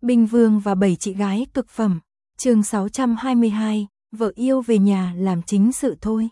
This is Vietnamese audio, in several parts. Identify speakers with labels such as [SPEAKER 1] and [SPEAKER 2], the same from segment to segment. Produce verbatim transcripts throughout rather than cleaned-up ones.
[SPEAKER 1] Binh Vương và bảy chị gái cực phẩm. Chương sáu trăm hai mươi hai, vợ yêu về nhà làm chính sự thôi.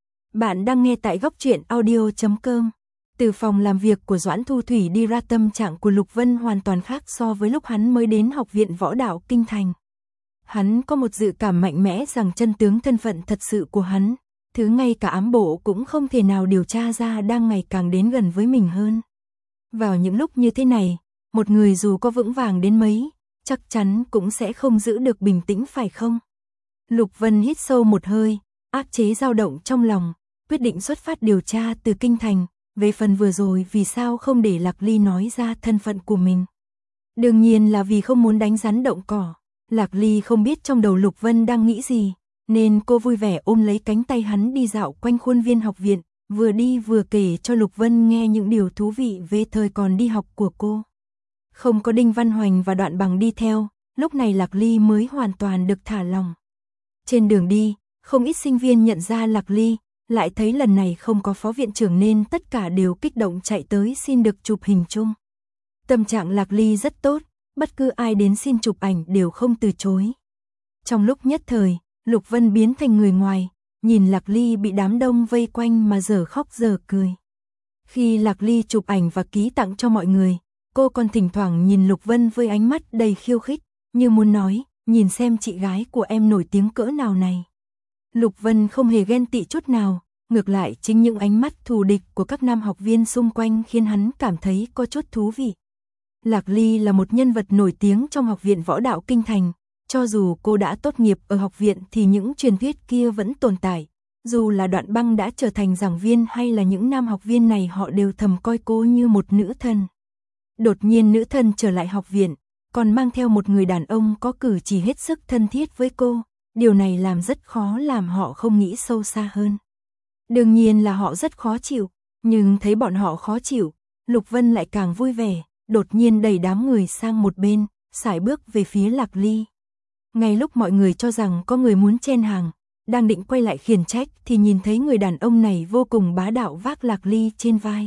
[SPEAKER 1] Bạn đang nghe tại góc truyện audio chấm com. Từ phòng làm việc của Doãn Thu Thủy đi ra, tâm trạng của Lục Vân hoàn toàn khác so với lúc hắn mới đến Học viện Võ Đạo Kinh Thành. Hắn có một dự cảm mạnh mẽ rằng chân tướng thân phận thật sự của hắn, thứ ngay cả ám bộ cũng không thể nào điều tra ra, đang ngày càng đến gần với mình hơn. Vào những lúc như thế này, một người dù có vững vàng đến mấy, chắc chắn cũng sẽ không giữ được bình tĩnh, phải không? Lục Vân hít sâu một hơi, áp chế dao động trong lòng, quyết định xuất phát điều tra từ Kinh Thành. Về phần vừa rồi vì sao không để Lạc Ly nói ra thân phận của mình. Đương nhiên là vì không muốn đánh rắn động cỏ. Lạc Ly không biết trong đầu Lục Vân đang nghĩ gì, nên cô vui vẻ ôm lấy cánh tay hắn đi dạo quanh khuôn viên học viện, vừa đi vừa kể cho Lục Vân nghe những điều thú vị về thời còn đi học của cô. Không có Đinh Văn Hoành và Đoạn Bằng đi theo, lúc này Lạc Ly mới hoàn toàn được thả lòng. Trên đường đi, không ít sinh viên nhận ra Lạc Ly, lại thấy lần này không có phó viện trưởng nên tất cả đều kích động chạy tới xin được chụp hình chung. Tâm trạng Lạc Ly rất tốt, bất cứ ai đến xin chụp ảnh đều không từ chối. Trong lúc nhất thời, Lục Vân biến thành người ngoài, nhìn Lạc Ly bị đám đông vây quanh mà dở khóc dở cười. Khi Lạc Ly chụp ảnh và ký tặng cho mọi người, cô còn thỉnh thoảng nhìn Lục Vân với ánh mắt đầy khiêu khích, như muốn nói, nhìn xem chị gái của em nổi tiếng cỡ nào này. Lục Vân không hề ghen tị chút nào, ngược lại chính những ánh mắt thù địch của các nam học viên xung quanh khiến hắn cảm thấy có chút thú vị. Lạc Ly là một nhân vật nổi tiếng trong Học viện Võ Đạo Kinh Thành, cho dù cô đã tốt nghiệp ở học viện thì những truyền thuyết kia vẫn tồn tại, dù là Đoạn Băng đã trở thành giảng viên hay là những nam học viên này, họ đều thầm coi cô như một nữ thần. Đột nhiên nữ thần trở lại học viện, còn mang theo một người đàn ông có cử chỉ hết sức thân thiết với cô. Điều này làm rất khó làm họ không nghĩ sâu xa hơn. Đương nhiên là họ rất khó chịu, nhưng thấy bọn họ khó chịu, Lục Vân lại càng vui vẻ, đột nhiên đẩy đám người sang một bên, sải bước về phía Lạc Ly. Ngay lúc mọi người cho rằng có người muốn chen hàng, đang định quay lại khiển trách thì nhìn thấy người đàn ông này vô cùng bá đạo vác Lạc Ly trên vai.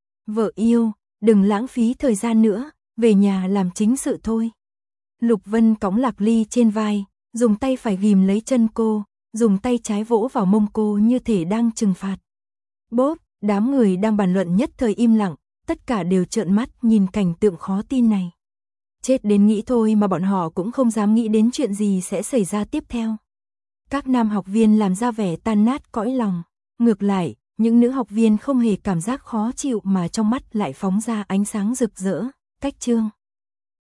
[SPEAKER 1] Vợ yêu, đừng lãng phí thời gian nữa, về nhà làm chính sự thôi. Lục Vân cõng Lạc Ly trên vai, dùng tay phải ghìm lấy chân cô, dùng tay trái vỗ vào mông cô như thể đang trừng phạt. Bốp, đám người đang bàn luận nhất thời im lặng, tất cả đều trợn mắt nhìn cảnh tượng khó tin này. Chết đến nghĩ thôi mà bọn họ cũng không dám nghĩ đến chuyện gì sẽ xảy ra tiếp theo. Các nam học viên làm ra vẻ tan nát cõi lòng, ngược lại, những nữ học viên không hề cảm giác khó chịu mà trong mắt lại phóng ra ánh sáng rực rỡ. Cách chương